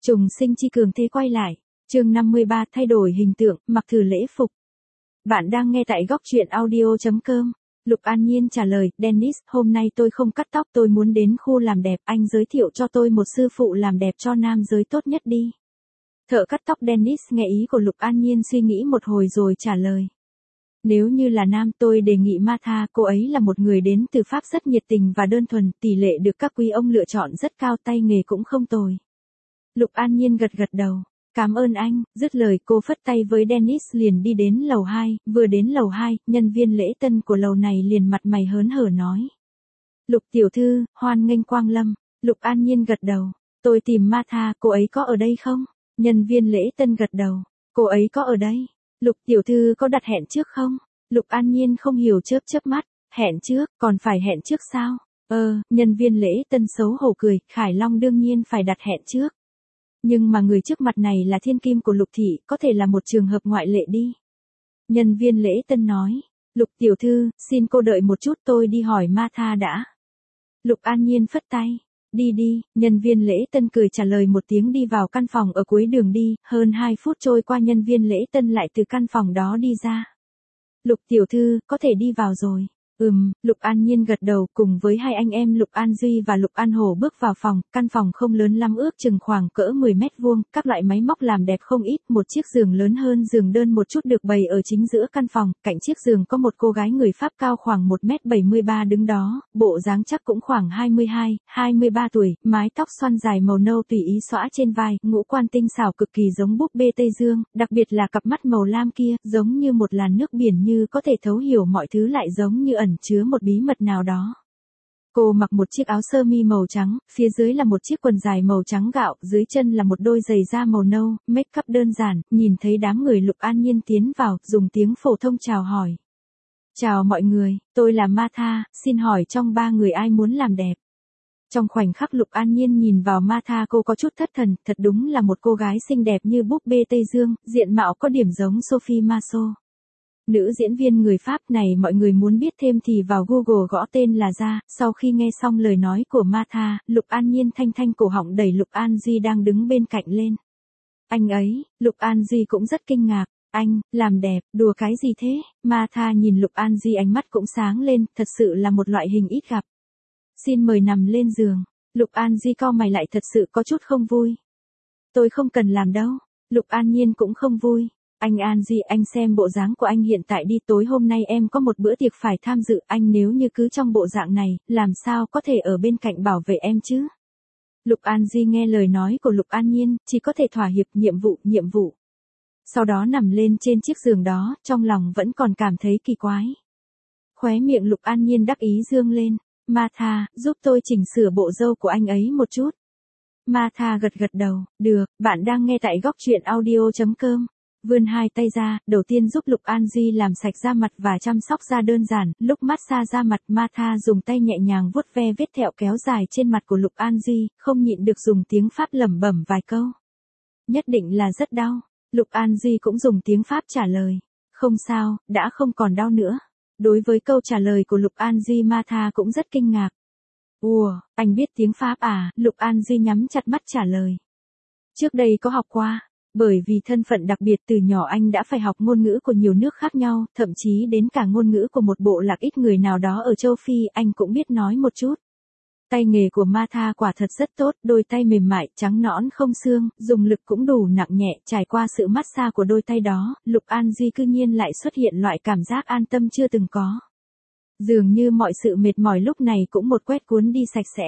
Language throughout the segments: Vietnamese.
Trùng sinh chi cường thế quay lại. Chương 53 thay đổi hình tượng, mặc thử lễ phục. Bạn đang nghe tại góc truyện audio.com. Lục An Nhiên trả lời, Dennis, hôm nay tôi không cắt tóc, tôi muốn đến khu làm đẹp, anh giới thiệu cho tôi một sư phụ làm đẹp cho nam giới tốt nhất đi. Thợ cắt tóc Dennis nghe ý của Lục An Nhiên suy nghĩ một hồi rồi trả lời. Nếu như là nam, tôi đề nghị Martha, cô ấy là một người đến từ Pháp rất nhiệt tình và đơn thuần, tỷ lệ được các quý ông lựa chọn rất cao, tay nghề cũng không tồi. Lục An Nhiên gật gật đầu. Cảm ơn anh, dứt lời cô phất tay với Dennis liền đi đến lầu 2, vừa đến lầu 2, nhân viên lễ tân của lầu này liền mặt mày hớn hở nói. Lục tiểu thư, hoan nghênh quang lâm. Lục An Nhiên gật đầu. Tôi tìm Martha, cô ấy có ở đây không? Nhân viên lễ tân gật đầu. Cô ấy có ở đây. Lục tiểu thư có đặt hẹn trước không? Lục An Nhiên không hiểu chớp mắt. Hẹn trước, còn phải hẹn trước sao? Nhân viên lễ tân xấu hổ cười, Khải Long đương nhiên phải đặt hẹn trước. Nhưng mà người trước mặt này là thiên kim của Lục thị, có thể là một trường hợp ngoại lệ đi. Nhân viên lễ tân nói. Lục tiểu thư, xin cô đợi một chút, tôi đi hỏi Martha đã. Lục An Nhiên phất tay. Đi, nhân viên lễ tân cười trả lời một tiếng đi vào căn phòng ở cuối đường đi, hơn 2 phút trôi qua nhân viên lễ tân lại từ căn phòng đó đi ra. Lục tiểu thư, có thể đi vào rồi. Lục An Nhiên gật đầu, cùng với hai anh em Lục An Duy và Lục An Hổ bước vào phòng, căn phòng không lớn lắm, ước chừng khoảng cỡ 10 mét vuông, các loại máy móc làm đẹp không ít, một chiếc giường lớn hơn giường đơn một chút được bày ở chính giữa căn phòng, cạnh chiếc giường có một cô gái người Pháp cao khoảng 1m73 đứng đó, bộ dáng chắc cũng khoảng 22, 23 tuổi, mái tóc xoăn dài màu nâu tùy ý xõa trên vai, ngũ quan tinh xảo cực kỳ giống búp bê Tây Dương, đặc biệt là cặp mắt màu lam kia, giống như một làn nước biển như có thể thấu hiểu mọi thứ lại giống như ẩn chứa một bí mật nào đó. Cô mặc một chiếc áo sơ mi màu trắng, phía dưới là một chiếc quần dài màu trắng gạo, dưới chân là một đôi giày da màu nâu, make up đơn giản, nhìn thấy đám người Lục An Nhiên tiến vào, dùng tiếng phổ thông chào hỏi. Chào mọi người, tôi là Martha, xin hỏi trong 3 người ai muốn làm đẹp? Trong khoảnh khắc Lục An Nhiên nhìn vào Martha, cô có chút thất thần, thật đúng là một cô gái xinh đẹp như búp bê Tây Dương, diện mạo có điểm giống Sophie Marceau. Nữ diễn viên người Pháp này, mọi người muốn biết thêm thì vào Google gõ tên là ra. Sau khi nghe xong lời nói của Martha, Lục An Nhiên thanh cổ họng đẩy Lục An Duy đang đứng bên cạnh lên. Anh ấy, Lục An Duy cũng rất kinh ngạc. Anh, làm đẹp, đùa cái gì thế? Martha nhìn Lục An Duy ánh mắt cũng sáng lên, thật sự là một loại hình ít gặp. Xin mời nằm lên giường. Lục An Duy cau mày lại, thật sự có chút không vui. Tôi không cần làm đâu. Lục An Nhiên cũng không vui. Anh An Duy, anh xem bộ dáng của anh hiện tại đi, tối hôm nay em có một bữa tiệc phải tham dự, anh nếu như cứ trong bộ dạng này, làm sao có thể ở bên cạnh bảo vệ em chứ? Lục An Duy nghe lời nói của Lục An Nhiên, chỉ có thể thỏa hiệp, nhiệm vụ. Sau đó nằm lên trên chiếc giường đó, trong lòng vẫn còn cảm thấy kỳ quái. Khóe miệng Lục An Nhiên đắc ý dương lên. Martha, giúp tôi chỉnh sửa bộ râu của anh ấy một chút. Martha gật đầu, được, bạn đang nghe tại góc truyện audio.com. Vươn hai tay ra, đầu tiên giúp Lục An Duy làm sạch da mặt và chăm sóc da đơn giản, lúc massage da mặt, Martha dùng tay nhẹ nhàng vuốt ve vết thẹo kéo dài trên mặt của Lục An Duy, không nhịn được dùng tiếng Pháp lẩm bẩm vài câu. Nhất định là rất đau. Lục An Duy cũng dùng tiếng Pháp trả lời. Không sao, đã không còn đau nữa. Đối với câu trả lời của Lục An Duy, Martha cũng rất kinh ngạc. Ủa, anh biết tiếng Pháp à? Lục An Duy nhắm chặt mắt trả lời. Trước đây có học qua. Bởi vì thân phận đặc biệt từ nhỏ anh đã phải học ngôn ngữ của nhiều nước khác nhau, thậm chí đến cả ngôn ngữ của một bộ lạc ít người nào đó ở châu Phi anh cũng biết nói một chút. Tay nghề của Martha quả thật rất tốt, đôi tay mềm mại, trắng nõn không xương, dùng lực cũng đủ nặng nhẹ, trải qua sự massage của đôi tay đó, Lục An Duy cư nhiên lại xuất hiện loại cảm giác an tâm chưa từng có. Dường như mọi sự mệt mỏi lúc này cũng một quét cuốn đi sạch sẽ.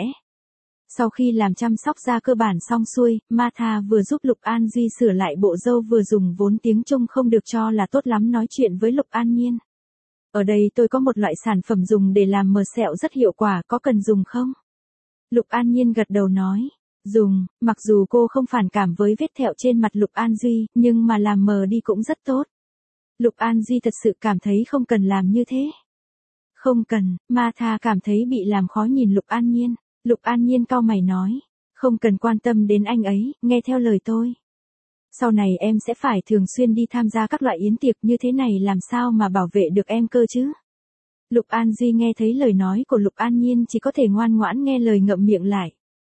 Sau khi làm chăm sóc da cơ bản xong xuôi, Martha vừa giúp Lục An Duy sửa lại bộ râu vừa dùng vốn tiếng Trung không được cho là tốt lắm nói chuyện với Lục An Nhiên. Ở đây tôi có một loại sản phẩm dùng để làm mờ sẹo rất hiệu quả, có cần dùng không? Lục An Nhiên gật đầu nói, dùng, mặc dù cô không phản cảm với vết thẹo trên mặt Lục An Duy, nhưng mà làm mờ đi cũng rất tốt. Lục An Duy thật sự cảm thấy không cần làm như thế. Không cần, Martha cảm thấy bị làm khó nhìn Lục An Nhiên. Lục An Nhiên cau mày nói, không cần quan tâm đến anh ấy, nghe theo lời tôi. Sau này em sẽ phải thường xuyên đi tham gia các loại yến tiệc, như thế này làm sao mà bảo vệ được em cơ chứ? Lục An Duy nghe thấy lời nói của Lục An Nhiên chỉ có thể ngoan ngoãn nghe lời ngậm miệng lại.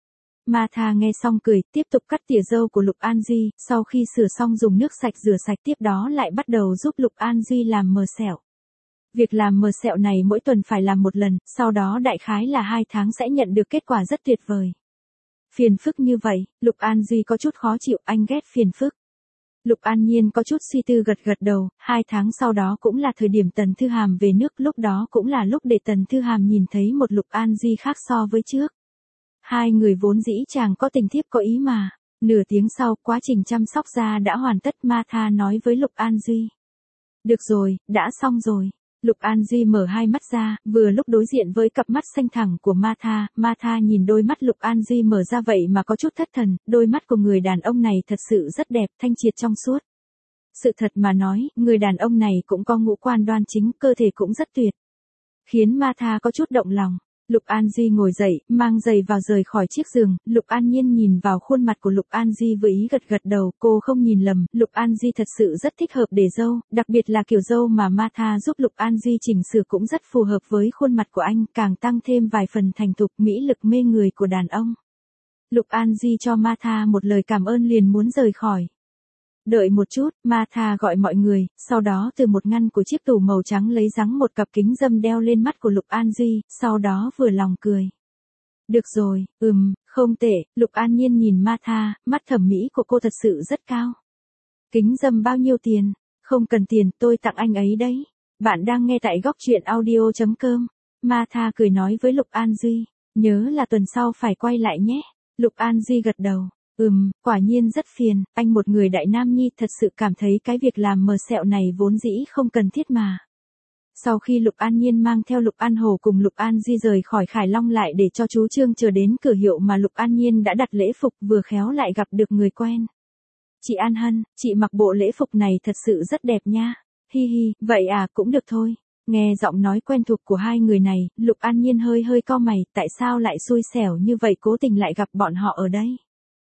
Martha nghe xong cười, tiếp tục cắt tỉa râu của Lục An Duy, sau khi sửa xong dùng nước sạch rửa sạch tiếp đó lại bắt đầu giúp Lục An Duy làm mờ sẹo. Việc làm mờ sẹo này mỗi tuần phải làm một lần, sau đó đại khái là 2 tháng sẽ nhận được kết quả rất tuyệt vời. Phiền phức như vậy, Lục An Duy có chút khó chịu, anh ghét phiền phức. Lục An Nhiên có chút suy tư gật gật đầu, 2 tháng sau đó cũng là thời điểm Tần Thư Hàm về nước, lúc đó cũng là lúc để Tần Thư Hàm nhìn thấy một Lục An Duy khác so với trước. Hai người vốn dĩ chàng có tình thiếp có ý mà. Nửa tiếng sau, quá trình chăm sóc da đã hoàn tất, Martha nói với Lục An Duy. Được rồi, đã xong rồi. Lục An Duy mở hai mắt ra, vừa lúc đối diện với cặp mắt xanh thẳm của Martha. Martha nhìn đôi mắt Lục An Duy mở ra vậy mà có chút thất thần, đôi mắt của người đàn ông này thật sự rất đẹp, thanh triệt trong suốt. Sự thật mà nói, người đàn ông này cũng có ngũ quan đoan chính, cơ thể cũng rất tuyệt. Khiến Martha có chút động lòng. Lục An Duy ngồi dậy, mang giày vào rời khỏi chiếc giường, Lục An Nhiên nhìn vào khuôn mặt của Lục An Duy với ý gật gật đầu, cô không nhìn lầm, Lục An Duy thật sự rất thích hợp để râu, đặc biệt là kiểu râu mà Martha giúp Lục An Duy chỉnh sửa cũng rất phù hợp với khuôn mặt của anh, càng tăng thêm vài phần thành thục mỹ lực mê người của đàn ông. Lục An Duy cho Martha một lời cảm ơn liền muốn rời khỏi. Đợi một chút, Martha gọi mọi người, sau đó từ một ngăn của chiếc tủ màu trắng lấy giắng một cặp kính râm đeo lên mắt của Lục An Duy, sau đó vừa lòng cười. Được rồi, không tệ, Lục An Nhiên nhìn Martha, mắt thẩm mỹ của cô thật sự rất cao. Kính râm bao nhiêu tiền? Không cần tiền, tôi tặng anh ấy đấy. Bạn đang nghe tại góc truyện audio.com. Martha cười nói với Lục An Duy, nhớ là tuần sau phải quay lại nhé. Lục An Duy gật đầu. Quả nhiên rất phiền, anh một người đại nam nhi thật sự cảm thấy cái việc làm mờ sẹo này vốn dĩ không cần thiết mà. Sau khi Lục An Nhiên mang theo Lục An Hồ cùng Lục An Duy rời khỏi Khải Long lại để cho chú Trương chờ đến cửa hiệu mà Lục An Nhiên đã đặt lễ phục, vừa khéo lại gặp được người quen. Chị An Hân, chị mặc bộ lễ phục này thật sự rất đẹp nha. Hi hi, vậy à, cũng được thôi. Nghe giọng nói quen thuộc của hai người này, Lục An Nhiên hơi cau mày, tại sao lại xui xẻo như vậy cố tình lại gặp bọn họ ở đây.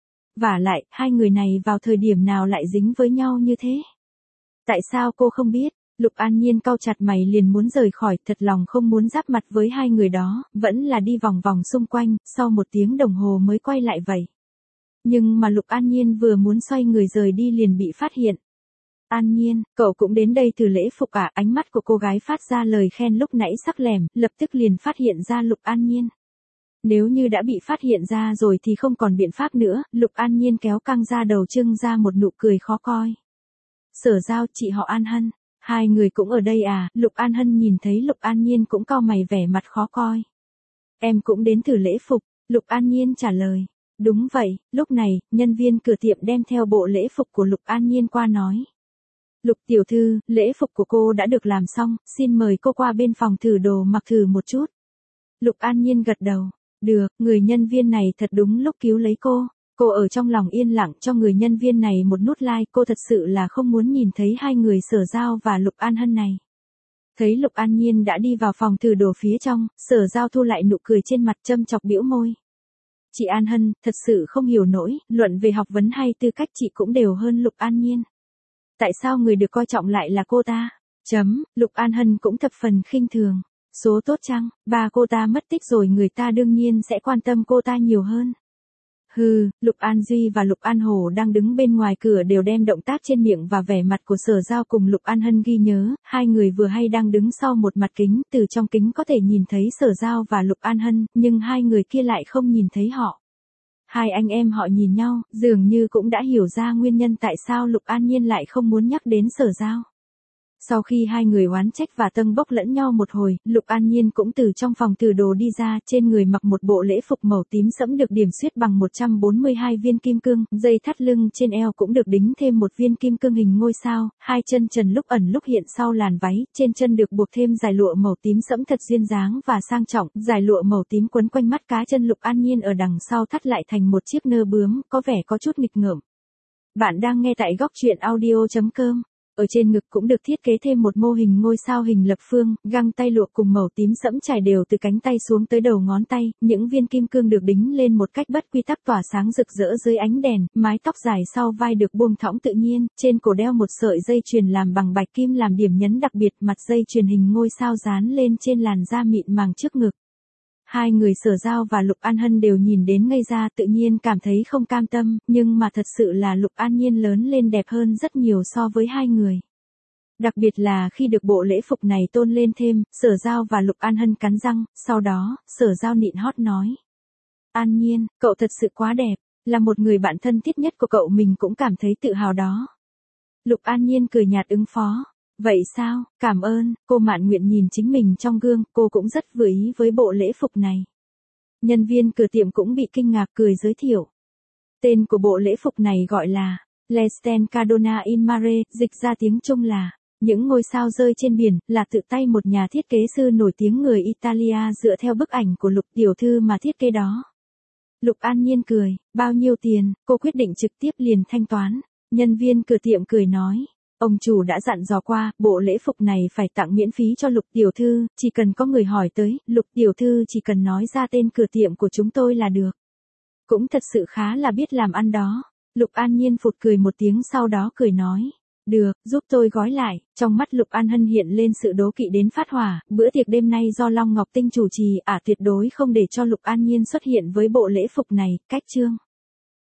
Vả lại, hai người này vào thời điểm nào lại dính với nhau như thế? Tại sao cô không biết? Lục An Nhiên cau chặt mày liền muốn rời khỏi, thật lòng không muốn giáp mặt với hai người đó, vẫn là đi vòng vòng xung quanh, sau 1 tiếng đồng hồ mới quay lại vậy. Nhưng mà Lục An Nhiên vừa muốn xoay người rời đi liền bị phát hiện. An Nhiên, cậu cũng đến đây từ lễ phục à? Ánh mắt của cô gái phát ra lời khen lúc nãy sắc lẻm, lập tức liền phát hiện ra Lục An Nhiên. Nếu như đã bị phát hiện ra rồi thì không còn biện pháp nữa, Lục An Nhiên kéo căng ra đầu trưng ra một nụ cười khó coi. Sở Giao, chị họ An Hân, hai người cũng ở đây à? Lục An Hân nhìn thấy Lục An Nhiên cũng cau mày vẻ mặt khó coi. Em cũng đến từ lễ phục, Lục An Nhiên trả lời. Đúng vậy, lúc này, nhân viên cửa tiệm đem theo bộ lễ phục của Lục An Nhiên qua nói. Lục tiểu thư, lễ phục của cô đã được làm xong, xin mời cô qua bên phòng thử đồ mặc thử một chút. Lục An Nhiên gật đầu. Được, người nhân viên này thật đúng lúc cứu lấy cô. Cô ở trong lòng yên lặng cho người nhân viên này một nút like, cô thật sự là không muốn nhìn thấy hai người Sở Giao và Lục An Hân này. Thấy Lục An Nhiên đã đi vào phòng thử đồ phía trong, Sở Giao thu lại nụ cười trên mặt châm chọc bĩu môi. Chị An Hân, thật sự không hiểu nổi, luận về học vấn hay tư cách chị cũng đều hơn Lục An Nhiên. Tại sao người được coi trọng lại là cô ta? Lục An Hân cũng thập phần khinh thường. Số tốt chăng, ba cô ta mất tích rồi người ta đương nhiên sẽ quan tâm cô ta nhiều hơn. Hừ, Lục An Duy và Lục An Hồ đang đứng bên ngoài cửa đều đem động tác trên miệng và vẻ mặt của Sở Giao cùng Lục An Hân ghi nhớ, hai người vừa hay đang đứng sau một mặt kính, từ trong kính có thể nhìn thấy Sở Giao và Lục An Hân, nhưng hai người kia lại không nhìn thấy họ. Hai anh em họ nhìn nhau, dường như cũng đã hiểu ra nguyên nhân tại sao Lục An Nhiên lại không muốn nhắc đến Sở Giao. Sau khi hai người oán trách và tâng bốc lẫn nhau một hồi, Lục An Nhiên cũng từ trong phòng thử đồ đi ra, trên người mặc một bộ lễ phục màu tím sẫm được điểm xuyết bằng 142 viên kim cương, dây thắt lưng trên eo cũng được đính thêm một viên kim cương hình ngôi sao, hai chân trần lúc ẩn lúc hiện sau làn váy, trên chân được buộc thêm dải lụa màu tím sẫm thật duyên dáng và sang trọng, dải lụa màu tím quấn quanh mắt cá chân Lục An Nhiên ở đằng sau thắt lại thành một chiếc nơ bướm, có vẻ có chút nghịch ngợm. Bạn đang nghe tại góc truyện audio.com. Ở trên ngực cũng được thiết kế thêm một mô hình ngôi sao hình lập phương, găng tay lụa cùng màu tím sẫm trải đều từ cánh tay xuống tới đầu ngón tay, những viên kim cương được đính lên một cách bất quy tắc tỏa sáng rực rỡ dưới ánh đèn, mái tóc dài sau vai được buông thõng tự nhiên, trên cổ đeo một sợi dây chuyền làm bằng bạch kim làm điểm nhấn đặc biệt, mặt dây chuyền hình ngôi sao dán lên trên làn da mịn màng trước ngực. Hai người Sở Giao và Lục An Hân đều nhìn đến ngây ra, tự nhiên cảm thấy không cam tâm, nhưng mà thật sự là Lục An Nhiên lớn lên đẹp hơn rất nhiều so với hai người. Đặc biệt là khi được bộ lễ phục này tôn lên thêm, Sở Giao và Lục An Hân cắn răng, sau đó, Sở Giao nịn hót nói. An Nhiên, cậu thật sự quá đẹp, là một người bạn thân thiết nhất của cậu, mình cũng cảm thấy tự hào đó. Lục An Nhiên cười nhạt ứng phó. Vậy sao, cảm ơn, cô Mạn Nguyện nhìn chính mình trong gương, cô cũng rất vừa ý với bộ lễ phục này. Nhân viên cửa tiệm cũng bị kinh ngạc, cười giới thiệu. Tên của bộ lễ phục này gọi là Le Stelle Cadona in Mare, dịch ra tiếng Trung là những ngôi sao rơi trên biển, là tự tay một nhà thiết kế sư nổi tiếng người Italia dựa theo bức ảnh của Lục tiểu thư mà thiết kế đó. Lục An Nhiên cười, bao nhiêu tiền, cô quyết định trực tiếp liền thanh toán. Nhân viên cửa tiệm cười nói. Ông chủ đã dặn dò qua, bộ lễ phục này phải tặng miễn phí cho Lục tiểu thư, chỉ cần có người hỏi tới, Lục tiểu thư chỉ cần nói ra tên cửa tiệm của chúng tôi là được. Cũng thật sự khá là biết làm ăn đó. Lục An Nhiên phụt cười một tiếng sau đó cười nói. Được, giúp tôi gói lại. Trong mắt Lục An Hân hiện lên sự đố kỵ đến phát hỏa, bữa tiệc đêm nay do Long Ngọc Tinh chủ trì, tuyệt đối không để cho Lục An Nhiên xuất hiện với bộ lễ phục này, cách chương.